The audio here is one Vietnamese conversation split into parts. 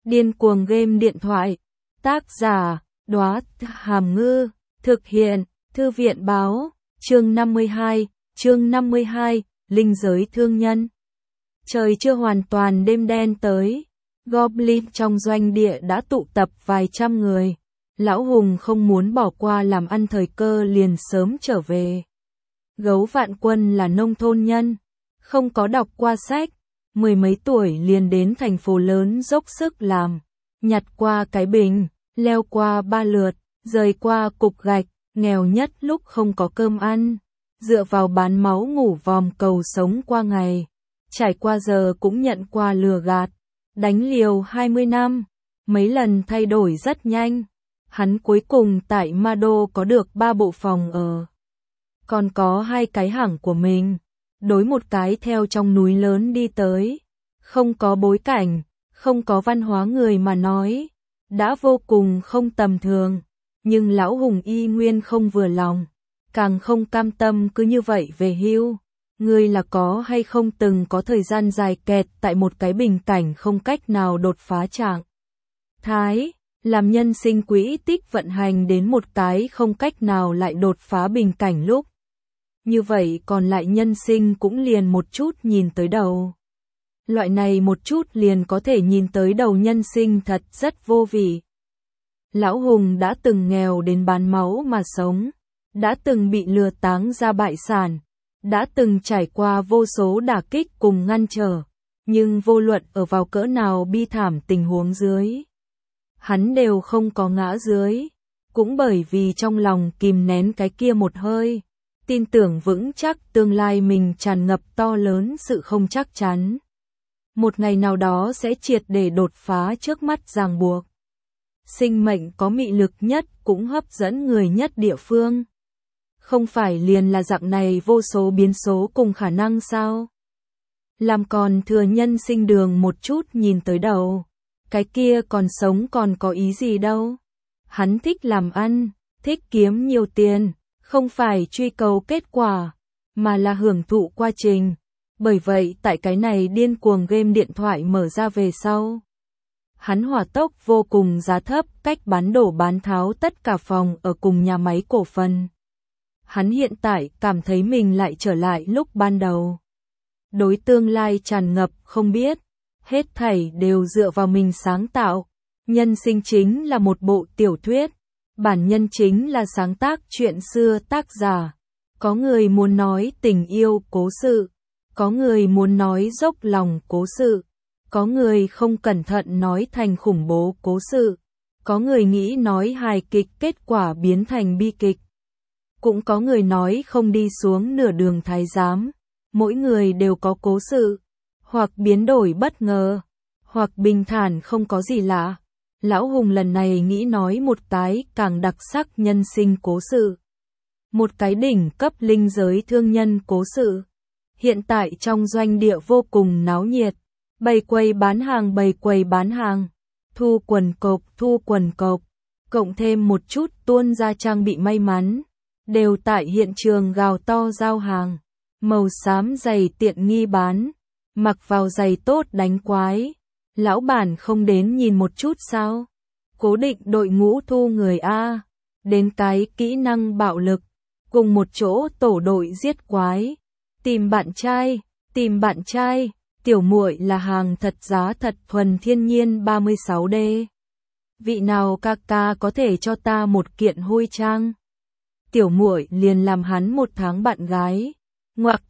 Điên cuồng game điện thoại. Tác giả, Đóa Hàm Ngư. Thực hiện, Thư viện báo. Chương 52, Linh giới thương nhân. Trời chưa hoàn toàn đêm đen tới. Goblin trong doanh địa đã tụ tập vài trăm người. Lão Hùng không muốn bỏ qua làm ăn thời cơ liền sớm trở về. Gấu Vạn Quân là nông thôn nhân, không có đọc qua sách, mười mấy tuổi liền đến thành phố lớn dốc sức làm, nhặt qua cái bình, leo qua ba lượt, rời qua cục gạch, nghèo nhất lúc không có cơm ăn, dựa vào bán máu ngủ vòm cầu sống qua ngày, trải qua giờ cũng nhận qua lừa gạt, đánh liều 20 năm, mấy lần thay đổi rất nhanh. Hắn cuối cùng tại Ma Đô có được 3 bộ phòng ở. Còn có 2 cái hãng của mình. Đối một cái theo trong núi lớn đi tới. Không có bối cảnh, không có văn hóa người mà nói. Đã vô cùng không tầm thường. Nhưng Lão Hùng y nguyên không vừa lòng. Càng không cam tâm cứ như vậy về hưu. Người là có hay không từng có thời gian dài kẹt tại một cái bình cảnh không cách nào đột phá trạng thái. Làm nhân sinh quỹ tích vận hành đến một cái không cách nào lại đột phá bình cảnh lúc. Như vậy còn lại nhân sinh cũng liền một chút nhìn tới đầu. Loại này một chút liền có thể nhìn tới đầu nhân sinh thật rất vô vị. Lão Hùng đã từng nghèo đến bán máu mà sống, đã từng bị lừa táng ra bại sản, đã từng trải qua vô số đả kích cùng ngăn trở, nhưng vô luận ở vào cỡ nào bi thảm tình huống dưới. Hắn đều không có ngã dưới, cũng bởi vì trong lòng kìm nén cái kia một hơi, tin tưởng vững chắc tương lai mình tràn ngập to lớn sự không chắc chắn. Một ngày nào đó sẽ triệt để đột phá trước mắt ràng buộc. Sinh mệnh có mị lực nhất cũng hấp dẫn người nhất địa phương. Không phải liền là dạng này vô số biến số cùng khả năng sao? Làm còn thừa nhân sinh đường một chút nhìn tới đầu. Cái kia còn sống còn có ý gì đâu. Hắn thích làm ăn, thích kiếm nhiều tiền, không phải truy cầu kết quả, mà là hưởng thụ quá trình. Bởi vậy tại cái này điên cuồng game điện thoại mở ra về sau. Hắn hỏa tốc vô cùng giá thấp cách bán đổ bán tháo tất cả phòng ở cùng nhà máy cổ phần. Hắn hiện tại cảm thấy mình lại trở lại lúc ban đầu. Đối tương lai tràn ngập không biết. Hết thảy đều dựa vào mình sáng tạo. Nhân sinh chính là một bộ tiểu thuyết. Bản nhân chính là sáng tác chuyện xưa tác giả. Có người muốn nói tình yêu cố sự. Có người muốn nói dốc lòng cố sự. Có người không cẩn thận nói thành khủng bố cố sự. Có người nghĩ nói hài kịch kết quả biến thành bi kịch. Cũng có người nói không đi xuống nửa đường thái giám. Mỗi người đều có cố sự. Hoặc biến đổi bất ngờ, hoặc bình thản không có gì lạ. Lão Hùng lần này nghĩ nói một cái càng đặc sắc nhân sinh cố sự. Một cái đỉnh cấp linh giới thương nhân cố sự. Hiện tại trong doanh địa vô cùng náo nhiệt. Bày quầy bán hàng. Thu quần cộc. Cộng thêm một chút tuôn ra trang bị may mắn. Đều tại hiện trường gào to giao hàng. Màu xám giày tiện nghi bán. Mặc vào giày tốt đánh quái. Lão bản không đến nhìn một chút sao? Cố định đội ngũ thu người A. Đến cái kỹ năng bạo lực. Cùng một chỗ tổ đội giết quái. Tìm bạn trai. Tiểu muội là hàng thật giá thật thuần thiên nhiên 36D. Vị nào ca ca có thể cho ta một kiện hôi trang? Tiểu muội liền làm hắn 1 tháng bạn gái. Ngoặc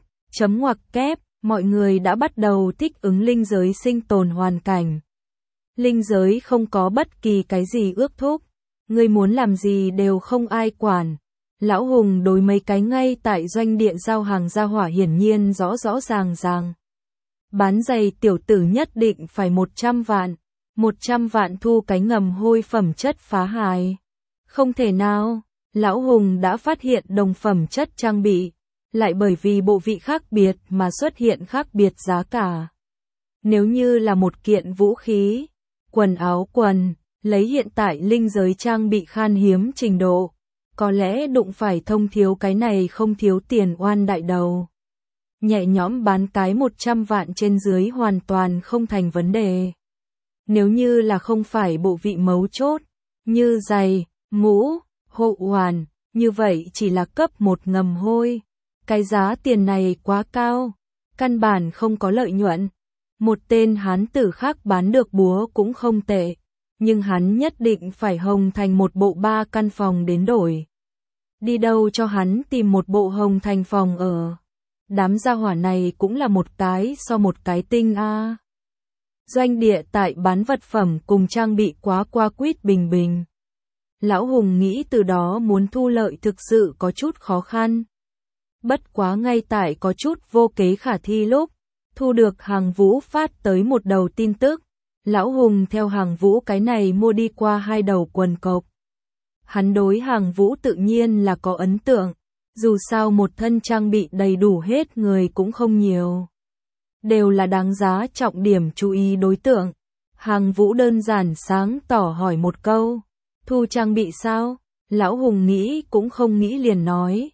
kép. Mọi người đã bắt đầu thích ứng linh giới sinh tồn hoàn cảnh. Linh giới không có bất kỳ cái gì ước thúc. Người muốn làm gì đều không ai quản. Lão Hùng đối mấy cái ngay tại doanh địa giao hàng ra hỏa hiển nhiên rõ ràng. Bán giày tiểu tử nhất định phải 100 vạn. 100 vạn thu cái ngầm hôi phẩm chất phá hài. Không thể nào. Lão Hùng đã phát hiện đồng phẩm chất trang bị. Lại bởi vì bộ vị khác biệt mà xuất hiện khác biệt giá cả. Nếu như là một kiện vũ khí, quần áo lấy hiện tại linh giới trang bị khan hiếm trình độ, có lẽ đụng phải thông thiếu cái này không thiếu tiền oan đại đầu. Nhẹ nhõm bán cái 100 vạn trên dưới hoàn toàn không thành vấn đề. Nếu như là không phải bộ vị mấu chốt, như giày, mũ, hộ hoàn, như vậy chỉ là cấp một ngầm hôi. Cái giá tiền này quá cao, căn bản không có lợi nhuận. Một tên hán tử khác bán được búa cũng không tệ, nhưng hắn nhất định phải hồng thành một bộ 3 căn phòng đến đổi. Đi đâu cho hắn tìm một bộ hồng thành phòng ở. Đám gia hỏa này cũng là một cái so một cái tinh a. Doanh địa tại bán vật phẩm cùng trang bị quá quýt bình bình. Lão Hùng nghĩ từ đó muốn thu lợi thực sự có chút khó khăn. Bất quá ngay tại có chút vô kế khả thi lúc, thu được Hàng Vũ phát tới một đầu tin tức. Lão Hùng theo Hàng Vũ cái này mua đi qua 2 đầu quần cộc. Hắn đối Hàng Vũ tự nhiên là có ấn tượng, dù sao một thân trang bị đầy đủ hết người cũng không nhiều. Đều là đáng giá trọng điểm chú ý đối tượng. Hàng Vũ đơn giản sáng tỏ hỏi một câu, thu trang bị sao? Lão Hùng nghĩ cũng không nghĩ liền nói,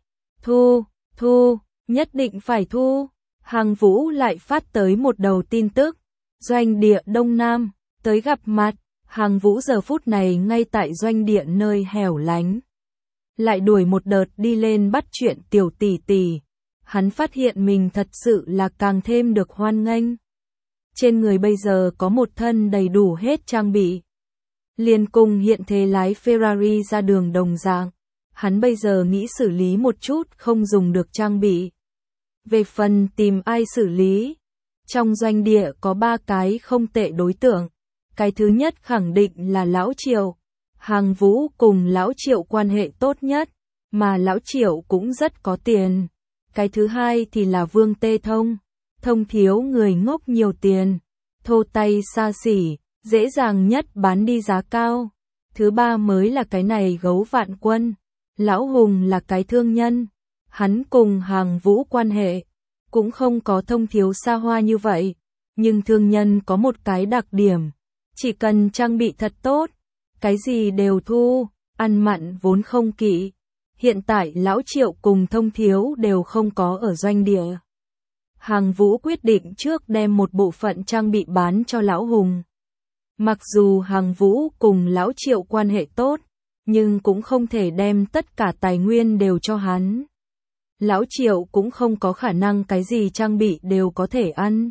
thu, nhất định phải thu. Hàng Vũ lại phát tới một đầu tin tức, doanh địa Đông Nam, tới gặp mặt. Hàng Vũ giờ phút này ngay tại doanh địa nơi hẻo lánh. Lại đuổi một đợt đi lên bắt chuyện tiểu tỷ tỷ. Hắn phát hiện mình thật sự là càng thêm được hoan nghênh. Trên người bây giờ có một thân đầy đủ hết trang bị. Liền cùng hiện thế lái Ferrari ra đường đồng dạng. Hắn bây giờ nghĩ xử lý một chút không dùng được trang bị. Về phần tìm ai xử lý, trong doanh địa có 3 cái không tệ đối tượng. Cái thứ nhất khẳng định là Lão Triệu. Hàng Vũ cùng Lão Triệu quan hệ tốt nhất, mà Lão Triệu cũng rất có tiền. Cái thứ hai thì là Vương Tê Thông. Thông thiếu người ngốc nhiều tiền, thô tay xa xỉ, dễ dàng nhất bán đi giá cao. Thứ ba mới là cái này Gấu Vạn Quân. Lão Hùng là cái thương nhân. Hắn cùng Hàng Vũ quan hệ cũng không có Thông thiếu xa hoa như vậy. Nhưng thương nhân có một cái đặc điểm, chỉ cần trang bị thật tốt, cái gì đều thu, ăn mặn vốn không kỵ. Hiện tại Lão Triệu cùng Thông thiếu đều không có ở doanh địa. Hàng Vũ quyết định trước đem một bộ phận trang bị bán cho Lão Hùng. Mặc dù Hàng Vũ cùng Lão Triệu quan hệ tốt, nhưng cũng không thể đem tất cả tài nguyên đều cho hắn. Lão Triệu cũng không có khả năng cái gì trang bị đều có thể ăn.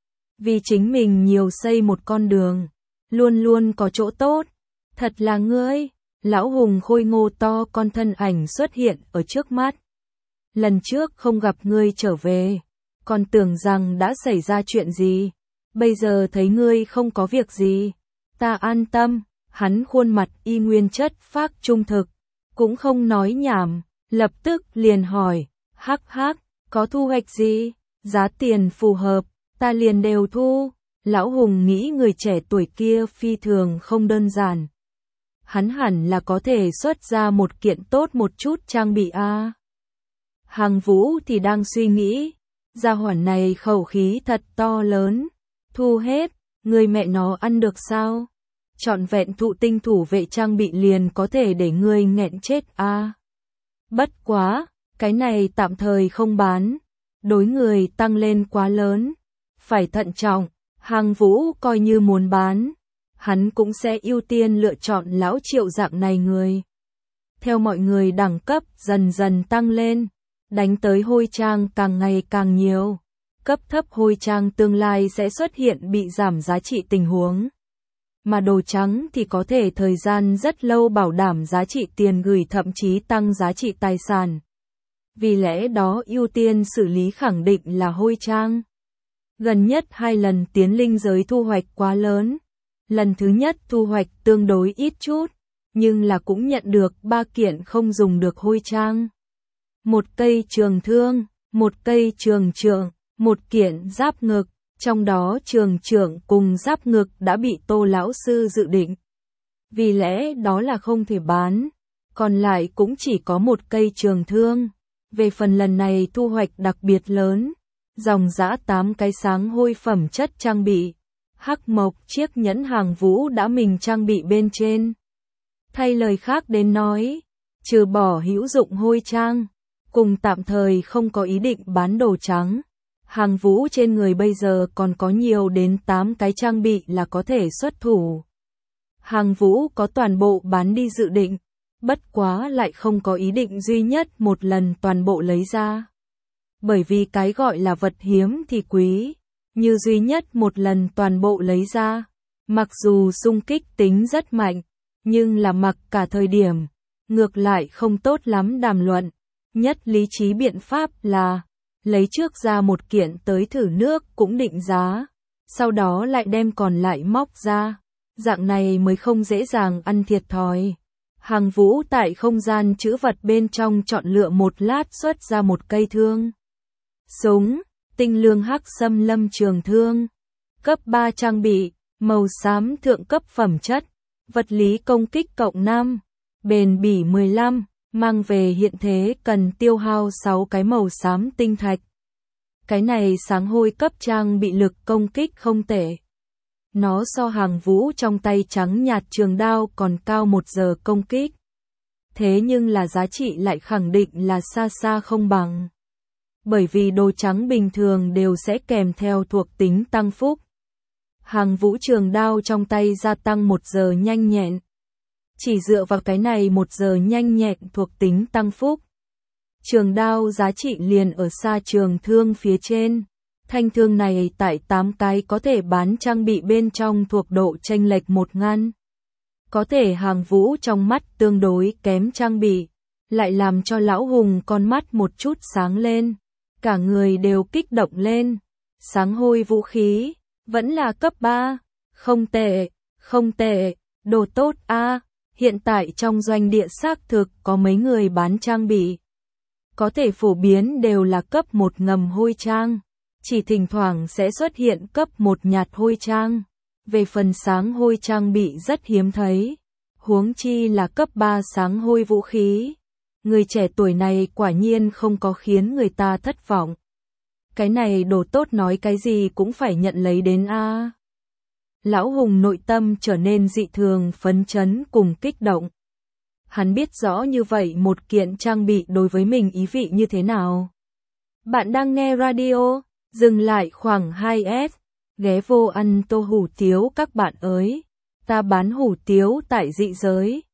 Vì chính mình nhiều xây một con đường, luôn luôn có chỗ tốt. Thật là ngươi. Lão Hùng khôi ngô to con thân ảnh xuất hiện ở trước mắt. Lần trước không gặp ngươi trở về, còn tưởng rằng đã xảy ra chuyện gì. Bây giờ thấy ngươi không có việc gì, ta an tâm. Hắn khuôn mặt y nguyên chất phác trung thực, cũng không nói nhảm, lập tức liền hỏi, hắc, có thu hoạch gì? Giá tiền phù hợp, ta liền đều thu. Lão Hùng nghĩ người trẻ tuổi kia phi thường không đơn giản. Hắn hẳn là có thể xuất ra một kiện tốt một chút trang bị a. Hàng Vũ thì đang suy nghĩ, gia hỏa này khẩu khí thật to lớn, thu hết, người mẹ nó ăn được sao? Trọn vẹn thụ tinh thủ vệ trang bị liền có thể để ngươi nghẹn chết a. Bất quá, cái này tạm thời không bán, đối người tăng lên quá lớn, phải thận trọng. Hàng Vũ coi như muốn bán, hắn cũng sẽ ưu tiên lựa chọn Lão Triệu dạng này người. Theo mọi người đẳng cấp dần dần tăng lên, đánh tới hôi trang càng ngày càng nhiều, cấp thấp hôi trang tương lai sẽ xuất hiện bị giảm giá trị tình huống. Mà đồ trắng thì có thể thời gian rất lâu bảo đảm giá trị tiền gửi thậm chí tăng giá trị tài sản. Vì lẽ đó ưu tiên xử lý khẳng định là hôi trang. Gần nhất 2 lần tiến linh giới thu hoạch quá lớn. Lần thứ nhất thu hoạch tương đối ít chút, nhưng là cũng nhận được 3 kiện không dùng được hôi trang. Một cây trường thương, một cây trường trượng, một kiện giáp ngực, trong đó trường trượng cùng giáp ngực đã bị Tô lão sư dự định. Vì lẽ đó là không thể bán, còn lại cũng chỉ có một cây trường thương. Về phần lần này thu hoạch đặc biệt lớn, dòng dã 8 cái sáng hôi phẩm chất trang bị. Hắc mộc chiếc nhẫn Hàng Vũ đã mình trang bị bên trên. Thay lời khác đến nói, trừ bỏ hữu dụng hôi trang, cùng tạm thời không có ý định bán đồ trắng, Hàng Vũ trên người bây giờ còn có nhiều đến 8 cái trang bị là có thể xuất thủ. Hàng Vũ có toàn bộ bán đi dự định, bất quá lại không có ý định duy nhất một lần toàn bộ lấy ra. Bởi vì cái gọi là vật hiếm thì quý, như duy nhất một lần toàn bộ lấy ra. Mặc dù xung kích tính rất mạnh, nhưng là mặc cả thời điểm, ngược lại không tốt lắm đàm luận. Nhất lý trí biện pháp là lấy trước ra một kiện tới thử nước cũng định giá, sau đó lại đem còn lại móc ra, dạng này mới không dễ dàng ăn thiệt thòi. Hàng Vũ tại không gian trữ vật bên trong chọn lựa một lát xuất ra một cây thương. Súng, tinh lương hắc xâm lâm trường thương, cấp 3 trang bị, màu xám thượng cấp phẩm chất, vật lý công kích cộng 5, bền bỉ 15, mang về hiện thế cần tiêu hao 6 cái màu xám tinh thạch. Cái này sáng hôi cấp trang bị lực công kích không tệ. Nó so Hàng Vũ trong tay trắng nhạt trường đao còn cao 1 giờ công kích. Thế nhưng là giá trị lại khẳng định là xa xa không bằng. Bởi vì đồ trắng bình thường đều sẽ kèm theo thuộc tính tăng phúc. Hàng Vũ trường đao trong tay gia tăng 1 giờ nhanh nhẹn. Chỉ dựa vào cái này 1 giờ nhanh nhẹn thuộc tính tăng phúc. Trường đao giá trị liền ở xa trường thương phía trên. Thanh thương này tại 8 cái có thể bán trang bị bên trong thuộc độ chênh lệch 1 ngăn. Có thể Hàng Vũ trong mắt tương đối kém trang bị, lại làm cho lão hùng con mắt một chút sáng lên. Cả người đều kích động lên. Sáng hôi vũ khí, vẫn là cấp 3. Không tệ, không tệ, đồ tốt a. Hiện tại trong doanh địa xác thực có mấy người bán trang bị. Có thể phổ biến đều là cấp 1 ngầm hôi trang. Chỉ thỉnh thoảng sẽ xuất hiện cấp 1 nhạt hôi trang. Về phần sáng hôi trang bị rất hiếm thấy. Huống chi là cấp 3 sáng hôi vũ khí. Người trẻ tuổi này quả nhiên không có khiến người ta thất vọng. Cái này đồ tốt nói cái gì cũng phải nhận lấy đến a. Lão hùng nội tâm trở nên dị thường phấn chấn cùng kích động. Hắn biết rõ như vậy một kiện trang bị đối với mình ý vị như thế nào. Bạn đang nghe radio, dừng lại khoảng 2S, ghé vô ăn tô hủ tiếu các bạn ơi. Ta bán hủ tiếu tại dị giới.